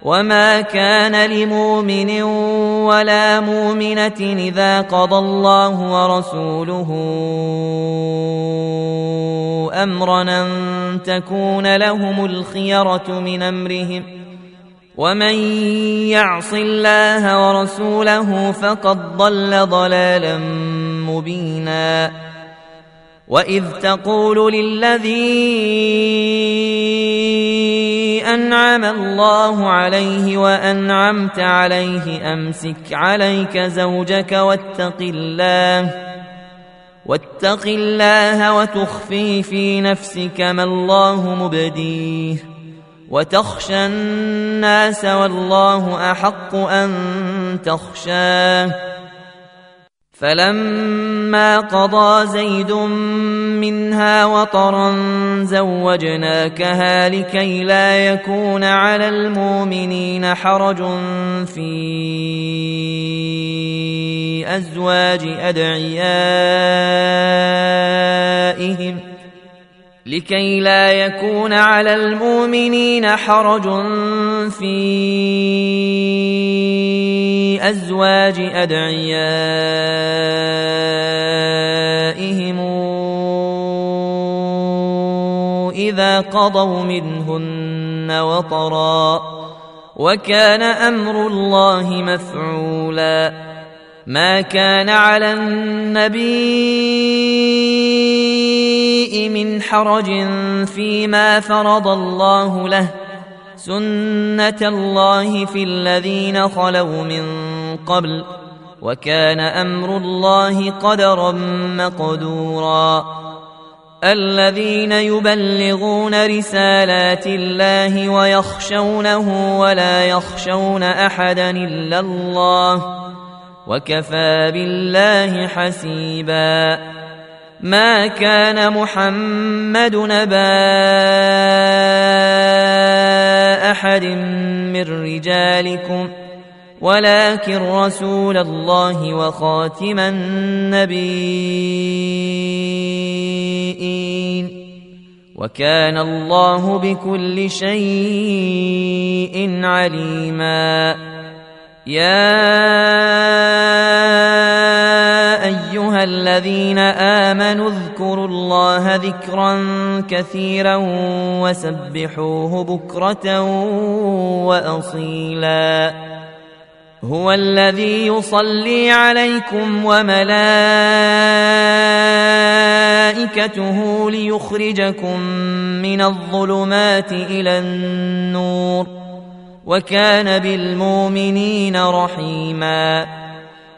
وما كان لمؤمن ولا مؤمنة إذا قضى الله ورسوله أمرا أن تكون لهم الخيرة من أمرهم ومن يعص الله ورسوله فقد ضل ضلالا مبينا وإذ تقول للذي أنعم الله عليه وأنعمت عليه أمسك عليك زوجك واتق الله وتخفي في نفسك ما الله مبديه وتخشى الناس والله أحق أن تخشاه فلما قضى زيد منها وطرا زوجناكها لكي لا يكون على المؤمنين حرج في أزواج أدعيائهم إذا قضوا منهن وطرا وكان أمر الله مفعولا ما كان على النبي من حرج فيما فرض الله له سنة الله في الذين خلوا من قبل وكان أمر الله قدرا مقدورا الذين يبلغون رسالات الله ويخشونه ولا يخشون أحدا إلا الله وكفى بالله حسيبا ما كان محمد نبا أحد من رجالكم ولكن رسول الله وخاتم النبيين وكان الله بكل شيء عليما يا أيها الذين آمنوا اذكروا الله ذكرا كثيرا وسبحوه بكرة وأصيلا هو الذي يصلي عليكم وملائكته ليخرجكم من الظلمات إلى النور وكان بالمؤمنين رحيما